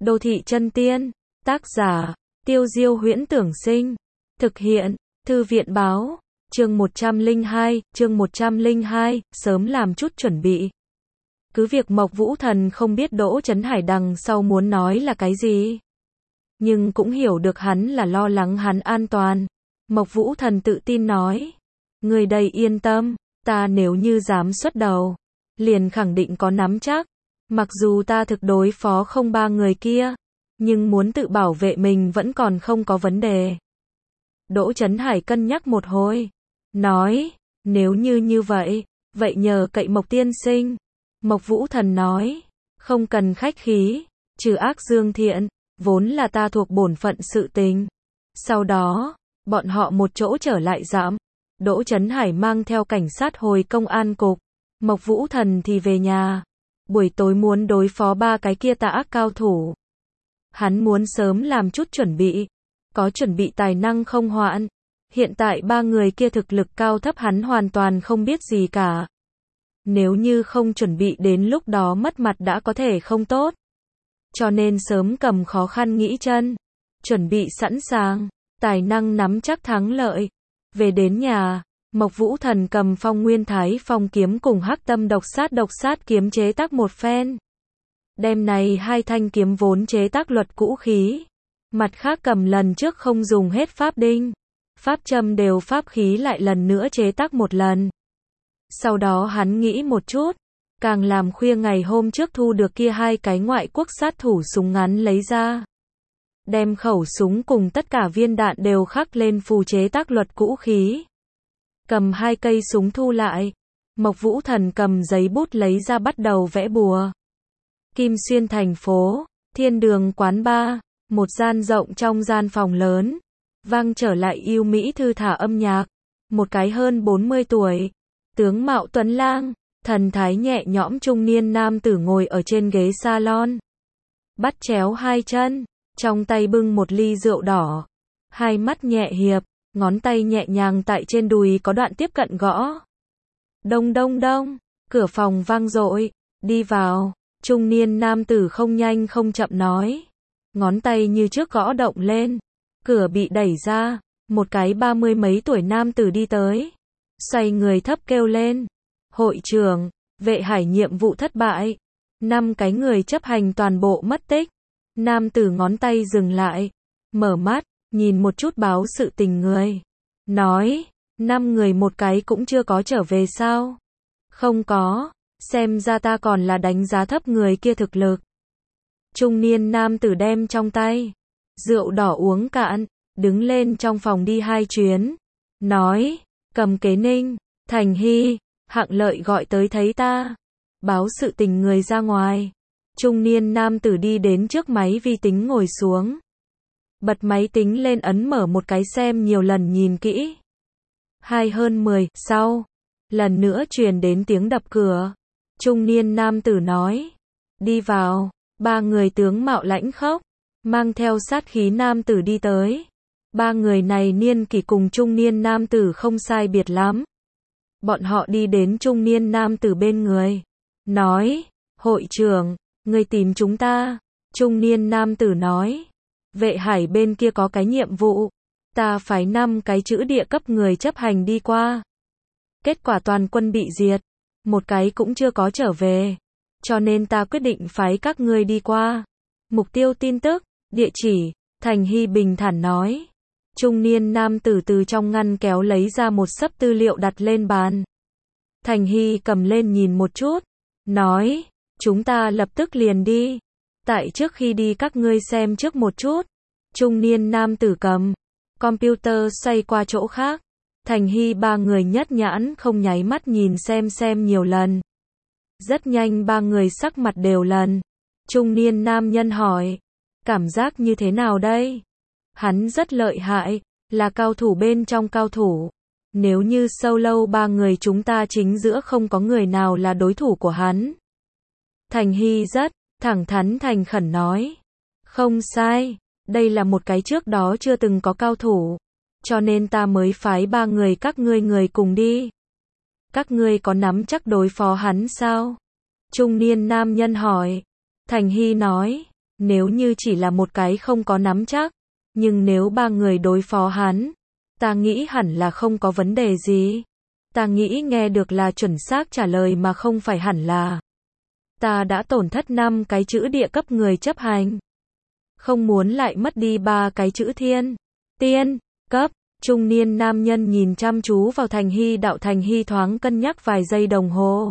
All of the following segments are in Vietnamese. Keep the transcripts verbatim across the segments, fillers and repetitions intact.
Đô thị chân tiên, tác giả, Tiêu Diêu Huyễn Tưởng Sinh, thực hiện, Thư viện Báo, chương một trăm lẻ hai, chương một trăm lẻ hai, sớm làm chút chuẩn bị. Cứ việc Mộc Vũ Thần không biết Đỗ Chấn Hải đằng sau muốn nói là cái gì, nhưng cũng hiểu được hắn là lo lắng hắn an toàn. Mộc Vũ Thần tự tin nói, người đây yên tâm, ta nếu như dám xuất đầu, liền khẳng định có nắm chắc. Mặc dù ta thực đối phó không ba người kia, nhưng muốn tự bảo vệ mình vẫn còn không có vấn đề. Đỗ Chấn Hải cân nhắc một hồi, nói, nếu như như vậy, vậy nhờ cậy Mộc tiên sinh. Mộc Vũ Thần nói, không cần khách khí, trừ ác dương thiện, vốn là ta thuộc bổn phận sự tình. Sau đó, bọn họ một chỗ trở lại dạm, Đỗ Chấn Hải mang theo cảnh sát hồi công an cục, Mộc Vũ Thần thì về nhà. Buổi tối muốn đối phó ba cái kia tà ác cao thủ. Hắn muốn sớm làm chút chuẩn bị, có chuẩn bị tài năng không hoạn. Hiện tại ba người kia thực lực cao thấp hắn hoàn toàn không biết gì cả. Nếu như không chuẩn bị đến lúc đó mất mặt đã có thể không tốt. Cho nên sớm cầm khó khăn nghĩ chân, chuẩn bị sẵn sàng, tài năng nắm chắc thắng lợi. Về đến nhà, Mộc Vũ Thần cầm Phong Nguyên Thái Phong kiếm cùng Hắc Tâm Độc Sát Độc Sát kiếm chế tác một phen. Đem này hai thanh kiếm vốn chế tác luật cũ khí, mặt khác cầm lần trước không dùng hết pháp đinh, pháp châm đều pháp khí lại lần nữa chế tác một lần. Sau đó hắn nghĩ một chút, càng làm khuya ngày hôm trước thu được kia hai cái ngoại quốc sát thủ súng ngắn lấy ra. Đem khẩu súng cùng tất cả viên đạn đều khắc lên phù chế tác luật cũ khí. Cầm hai cây súng thu lại, Mộc Vũ Thần cầm giấy bút lấy ra bắt đầu vẽ bùa. Kim Xuyên thành phố, Thiên Đường quán bar, một gian rộng trong gian phòng lớn, vang trở lại yêu mỹ thư thả âm nhạc. Một cái hơn bốn mươi tuổi, tướng mạo tuấn lang, thần thái nhẹ nhõm trung niên nam tử ngồi ở trên ghế salon, bắt chéo hai chân, trong tay bưng một ly rượu đỏ, hai mắt nhẹ hiệp, ngón tay nhẹ nhàng tại trên đùi có đoạn tiếp cận gõ. Đông đông đông, cửa phòng vang dội, đi vào, trung niên nam tử không nhanh không chậm nói. Ngón tay như trước gõ động lên, cửa bị đẩy ra, một cái ba mươi mấy tuổi nam tử đi tới. Xoay người thấp kêu lên, hội trưởng, Vệ Hải nhiệm vụ thất bại, năm cái người chấp hành toàn bộ mất tích. Nam tử ngón tay dừng lại, mở mắt, nhìn một chút báo sự tình người, nói, năm người một cái cũng chưa có trở về sao? Không có, xem ra ta còn là đánh giá thấp người kia thực lực. Trung niên nam tử đem trong tay rượu đỏ uống cạn, đứng lên trong phòng đi hai chuyến, nói, Cầm Kế Ninh, Thành Hy, Hạng Lợi gọi tới thấy ta, báo sự tình người ra ngoài. Trung niên nam tử đi đến trước máy vi tính ngồi xuống, bật máy tính lên ấn mở một cái xem nhiều lần nhìn kỹ. Hai hơn mười, sau, lần nữa truyền đến tiếng đập cửa. Trung niên nam tử nói, đi vào. Ba người tướng mạo lãnh khốc, mang theo sát khí nam tử đi tới. Ba người này niên kỷ cùng trung niên nam tử không sai biệt lắm. Bọn họ đi đến trung niên nam tử bên người, nói, hội trưởng, người tìm chúng ta. Trung niên nam tử nói, Vệ Hải bên kia có cái nhiệm vụ, ta phái năm cái chữ địa cấp người chấp hành đi qua. Kết quả toàn quân bị diệt, một cái cũng chưa có trở về, cho nên ta quyết định phái các ngươi đi qua. Mục tiêu tin tức, địa chỉ, Thành Hy bình thản nói. Trung niên nam tử từ trong ngăn kéo lấy ra một xấp tư liệu đặt lên bàn. Thành Hy cầm lên nhìn một chút, nói, chúng ta lập tức liền đi. Tại trước khi đi các ngươi xem trước một chút. Trung niên nam tử cầm computer xoay qua chỗ khác. Thành Hy ba người nhất nhãn không nháy mắt nhìn xem xem nhiều lần. Rất nhanh ba người sắc mặt đều lần. Trung niên nam nhân hỏi, cảm giác như thế nào đây? Hắn rất lợi hại, là cao thủ bên trong cao thủ. Nếu như solo ba người chúng ta chính giữa không có người nào là đối thủ của hắn. Thành Hy rất thẳng thắn thành khẩn nói, không sai, đây là một cái trước đó chưa từng có cao thủ, cho nên ta mới phái ba người các ngươi người cùng đi. Các ngươi có nắm chắc đối phó hắn sao? Trung niên nam nhân hỏi. Thành Hy nói, Nếu như chỉ là một cái không có nắm chắc, nhưng nếu ba người đối phó hắn, ta nghĩ hẳn là không có vấn đề gì. Ta nghĩ nghe được là chuẩn xác trả lời mà không phải hẳn là. Ta đã tổn thất năm cái chữ địa cấp người chấp hành. Không muốn lại mất đi ba cái chữ thiên, tiên, cấp. Trung niên nam nhân nhìn chăm chú vào Thành Hy đạo. Thành Hy thoáng cân nhắc vài giây đồng hồ.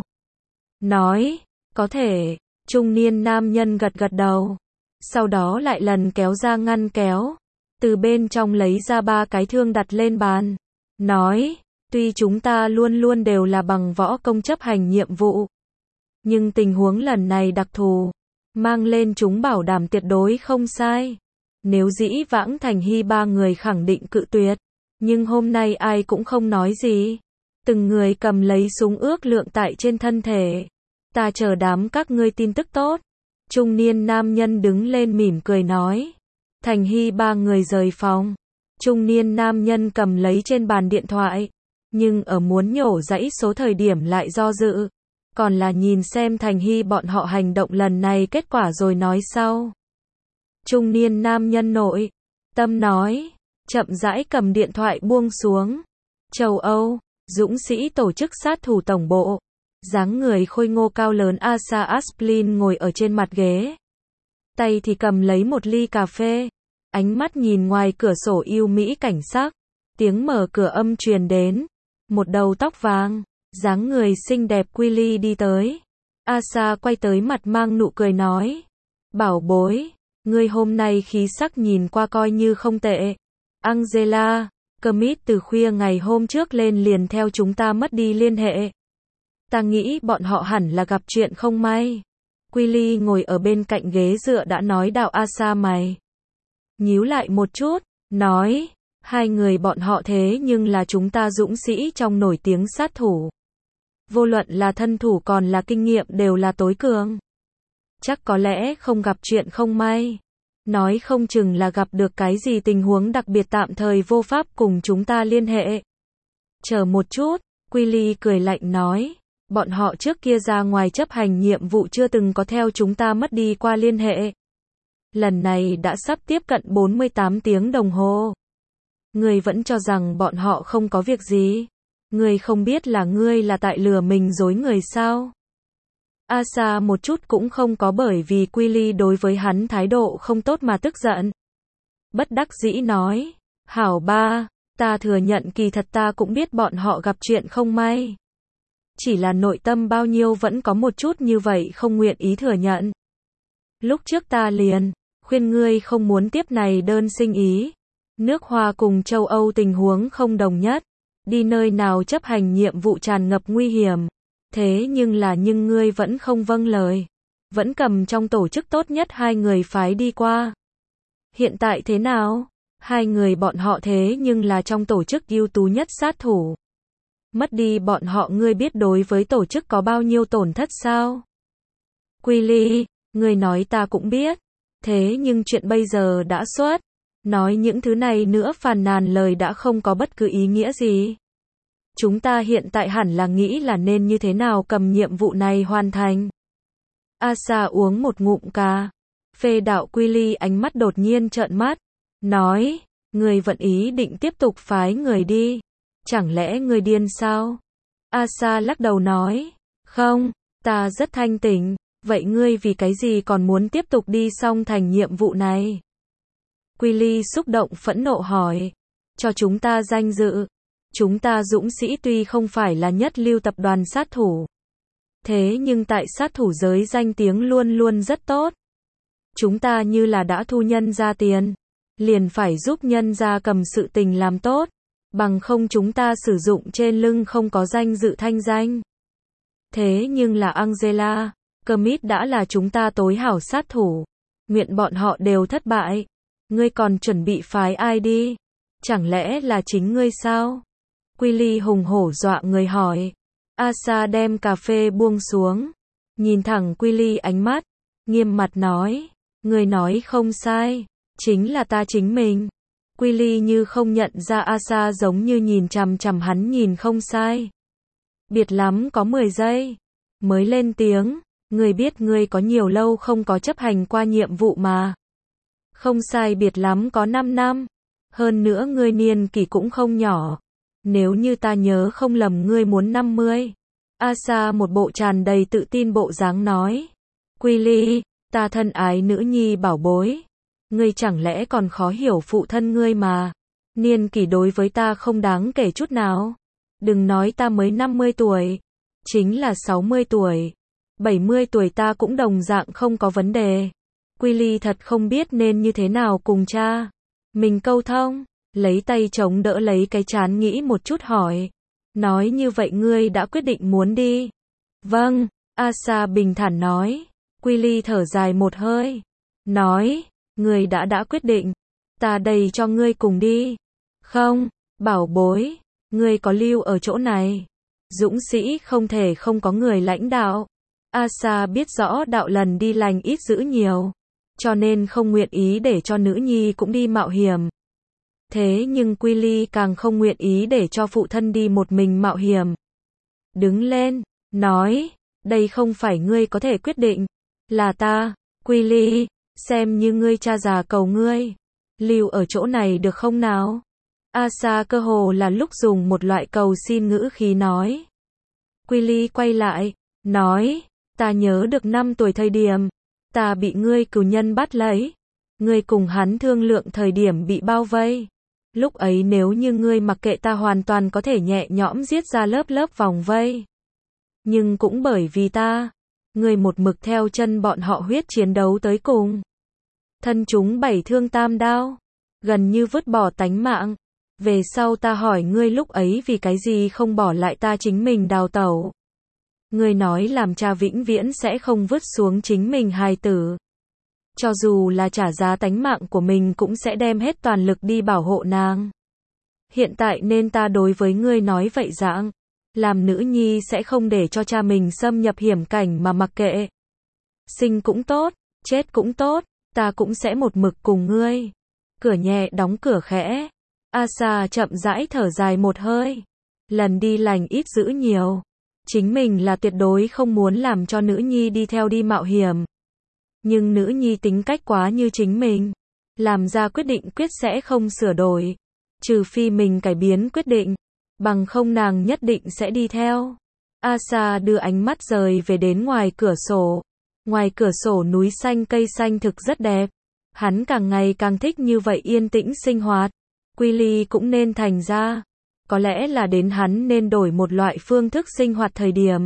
Nói, có thể. Trung niên nam nhân gật gật đầu. Sau đó lại lần kéo ra ngăn kéo. Từ bên trong lấy ra ba cái thương đặt lên bàn. Nói, tuy chúng ta luôn luôn đều là bằng võ công chấp hành nhiệm vụ. Nhưng tình huống lần này đặc thù. Mang lên chúng bảo đảm tuyệt đối không sai. Nếu dĩ vãng Thành Hy ba người khẳng định cự tuyệt. Nhưng hôm nay ai cũng không nói gì. Từng người cầm lấy súng ước lượng tại trên thân thể. Ta chờ đám các ngươi tin tức tốt. Trung niên nam nhân đứng lên mỉm cười nói. Thành Hy ba người rời phòng. Trung niên nam nhân cầm lấy trên bàn điện thoại. Nhưng ở muốn nhổ dãy số thời điểm lại do dự. Còn là nhìn xem Thành Hy bọn họ hành động lần này kết quả rồi nói sau. Trung niên nam nhân nội tâm nói. Chậm rãi cầm điện thoại buông xuống. Châu Âu, dũng sĩ tổ chức sát thủ tổng bộ. Dáng người khôi ngô cao lớn Asa Asplin ngồi ở trên mặt ghế. Tay thì cầm lấy một ly cà phê. Ánh mắt nhìn ngoài cửa sổ yêu mỹ cảnh sắc. Tiếng mở cửa âm truyền đến. Một đầu tóc vàng, dáng người xinh đẹp Quilly đi tới. Asa quay tới mặt mang nụ cười nói. Bảo bối, ngươi hôm nay khí sắc nhìn qua coi như không tệ. Angela, Kermit từ khuya ngày hôm trước lên liền theo chúng ta mất đi liên hệ. Ta nghĩ bọn họ hẳn là gặp chuyện không may. Quilly ngồi ở bên cạnh ghế dựa đã nói đạo Asa mày. Nhíu lại một chút, nói, hai người bọn họ thế nhưng là chúng ta dũng sĩ trong nổi tiếng sát thủ. Vô luận là thân thủ còn là kinh nghiệm đều là tối cường. Chắc có lẽ không gặp chuyện không may. Nói không chừng là gặp được cái gì tình huống đặc biệt tạm thời vô pháp cùng chúng ta liên hệ. Chờ một chút, Quilly cười lạnh nói. Bọn họ trước kia ra ngoài chấp hành nhiệm vụ chưa từng có theo chúng ta mất đi qua liên hệ. Lần này đã sắp tiếp cận bốn mươi tám tiếng đồng hồ. Ngươi vẫn cho rằng bọn họ không có việc gì. Ngươi không biết là ngươi là tại lừa mình dối người sao? Asa một chút cũng không có bởi vì Quilly đối với hắn thái độ không tốt mà tức giận. Bất đắc dĩ nói, hảo ba, ta thừa nhận kỳ thật ta cũng biết bọn họ gặp chuyện không may. Chỉ là nội tâm bao nhiêu vẫn có một chút như vậy không nguyện ý thừa nhận. Lúc trước ta liền, khuyên ngươi không muốn tiếp này đơn sinh ý. Nước Hoa cùng châu Âu tình huống không đồng nhất. Đi nơi nào chấp hành nhiệm vụ tràn ngập nguy hiểm. Thế nhưng là nhưng ngươi vẫn không vâng lời. Vẫn cầm trong tổ chức tốt nhất hai người phái đi qua. Hiện tại thế nào? Hai người bọn họ thế nhưng là trong tổ chức ưu tú nhất sát thủ. Mất đi bọn họ ngươi biết đối với tổ chức có bao nhiêu tổn thất sao? Quilly, ngươi nói ta cũng biết. Thế nhưng chuyện bây giờ đã xuất. Nói những thứ này nữa phàn nàn lời đã không có bất cứ ý nghĩa gì. Chúng ta hiện tại hẳn là nghĩ là nên như thế nào cầm nhiệm vụ này hoàn thành. Asa uống một ngụm cà phê đạo. Quilly ánh mắt đột nhiên trợn mắt. Nói, người vẫn ý định tiếp tục phái người đi. Chẳng lẽ người điên sao? Asa lắc đầu nói. Không, ta rất thanh tỉnh. Vậy ngươi vì cái gì còn muốn tiếp tục đi xong thành nhiệm vụ này? Quilly xúc động phẫn nộ hỏi. Cho chúng ta danh dự. Chúng ta dũng sĩ tuy không phải là nhất lưu tập đoàn sát thủ. Thế nhưng tại sát thủ giới danh tiếng luôn luôn rất tốt. Chúng ta như là đã thu nhân ra tiền. Liền phải giúp nhân ra cầm sự tình làm tốt. Bằng không chúng ta sử dụng trên lưng không có danh dự thanh danh. Thế nhưng là Angela, Kermit đã là chúng ta tối hảo sát thủ. Nguyện bọn họ đều thất bại. Ngươi còn chuẩn bị phái ai đi? Chẳng lẽ là chính ngươi sao? Quilly hùng hổ dọa người hỏi. Asa đem cà phê buông xuống. Nhìn thẳng Quilly ánh mắt. Nghiêm mặt nói. Ngươi nói không sai. Chính là ta chính mình. Quilly như không nhận ra Asa giống như nhìn chằm chằm hắn nhìn không sai. Biệt lắm có mười giây. Mới lên tiếng. Ngươi biết ngươi có nhiều lâu không có chấp hành qua nhiệm vụ mà. Không sai biệt lắm có năm năm. Hơn nữa ngươi niên kỷ cũng không nhỏ. Nếu như ta nhớ không lầm ngươi muốn năm mươi. Asa một bộ tràn đầy tự tin bộ dáng nói. Quy ta thân ái nữ nhi bảo bối. Ngươi chẳng lẽ còn khó hiểu phụ thân ngươi mà. Niên kỷ đối với ta không đáng kể chút nào. Đừng nói ta mới năm mươi tuổi. Chính là sáu mươi tuổi. bảy mươi tuổi ta cũng đồng dạng không có vấn đề. Quy thật không biết nên như thế nào cùng cha mình câu thông. Lấy tay chống đỡ lấy cái trán nghĩ một chút hỏi. Nói như vậy ngươi đã quyết định muốn đi. Vâng, Asa bình thản nói. Quy thở dài một hơi. Nói, ngươi đã đã quyết định. Ta đây cho ngươi cùng đi. Không, bảo bối, ngươi có lưu ở chỗ này. Dũng sĩ không thể không có người lãnh đạo. Asa biết rõ đạo lần đi lành ít giữ nhiều. Cho nên không nguyện ý để cho nữ nhi cũng đi mạo hiểm. Thế nhưng Quy càng không nguyện ý để cho phụ thân đi một mình mạo hiểm. Đứng lên, nói, đây không phải ngươi có thể quyết định. Là ta, Quy, xem như ngươi cha già cầu ngươi. Lưu ở chỗ này được không nào? Asa cơ hồ là lúc dùng một loại cầu xin ngữ khí nói. Quy quay lại, nói, ta nhớ được năm tuổi thời điểm, ta bị ngươi cừu nhân bắt lấy. Ngươi cùng hắn thương lượng thời điểm bị bao vây. Lúc ấy nếu như ngươi mặc kệ ta hoàn toàn có thể nhẹ nhõm giết ra lớp lớp vòng vây. Nhưng cũng bởi vì ta, ngươi một mực theo chân bọn họ huyết chiến đấu tới cùng. Thân chúng bảy thương tam đao, gần như vứt bỏ tánh mạng. Về sau ta hỏi ngươi lúc ấy vì cái gì không bỏ lại ta chính mình đào tẩu. Ngươi nói làm cha vĩnh viễn sẽ không vứt xuống chính mình hài tử. Cho dù là trả giá tánh mạng của mình cũng sẽ đem hết toàn lực đi bảo hộ nàng. Hiện tại nên ta đối với ngươi nói vậy dạng. Làm nữ nhi sẽ không để cho cha mình xâm nhập hiểm cảnh mà mặc kệ. Sinh cũng tốt, chết cũng tốt, ta cũng sẽ một mực cùng ngươi. Cửa nhẹ đóng cửa khẽ. Asa chậm rãi thở dài một hơi. Lần đi lành ít giữ nhiều. Chính mình là tuyệt đối không muốn làm cho nữ nhi đi theo đi mạo hiểm. Nhưng nữ nhi tính cách quá như chính mình. Làm ra quyết định quyết sẽ không sửa đổi. Trừ phi mình cải biến quyết định. Bằng không nàng nhất định sẽ đi theo. Asa đưa ánh mắt rời về đến ngoài cửa sổ. Ngoài cửa sổ núi xanh cây xanh thực rất đẹp. Hắn càng ngày càng thích như vậy yên tĩnh sinh hoạt. Quy cũng nên thành ra. Có lẽ là đến hắn nên đổi một loại phương thức sinh hoạt thời điểm.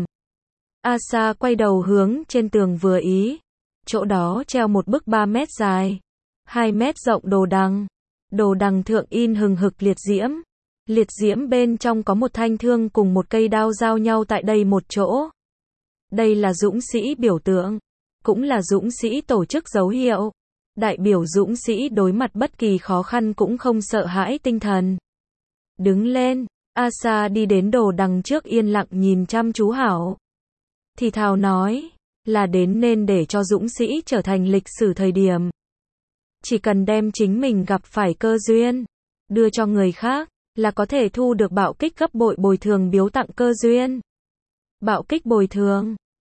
Asa quay đầu hướng trên tường vừa ý. Chỗ đó treo một bức ba mét dài, hai mét rộng đồ đằng. Đồ đằng thượng in hừng hực liệt diễm. Liệt diễm bên trong có một thanh thương cùng một cây đao giao nhau tại đây một chỗ. Đây là dũng sĩ biểu tượng. Cũng là dũng sĩ tổ chức dấu hiệu. Đại biểu dũng sĩ đối mặt bất kỳ khó khăn cũng không sợ hãi tinh thần. Đứng lên, Asa đi đến đồ đằng trước yên lặng nhìn chăm chú hảo. Thì thào nói, là đến nên để cho dũng sĩ trở thành lịch sử thời điểm. Chỉ cần đem chính mình gặp phải cơ duyên, đưa cho người khác, là có thể thu được bạo kích gấp bội bồi thường biếu tặng cơ duyên. Bạo kích bồi thường.